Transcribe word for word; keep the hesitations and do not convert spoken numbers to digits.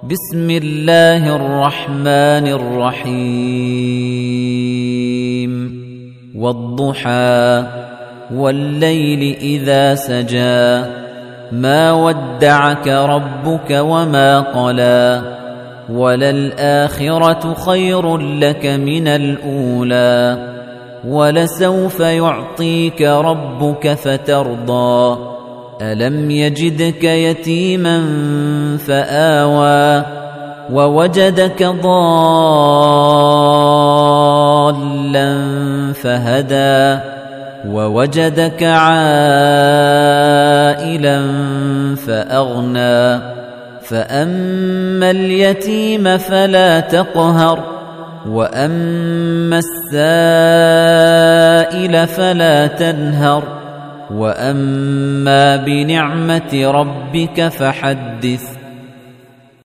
بسم الله الرحمن الرحيم والضحى والليل إذا سجى ما ودعك ربك وما قلى وللآخرة خير لك من الأولى ولسوف يعطيك ربك فترضى ألم يجدك يتيما فآوى ووجدك ضالا فهدى ووجدك عائلا فأغنى فأما اليتيم فلا تقهر وأما السائل فلا تنهر وأما بنعمة ربك فحدث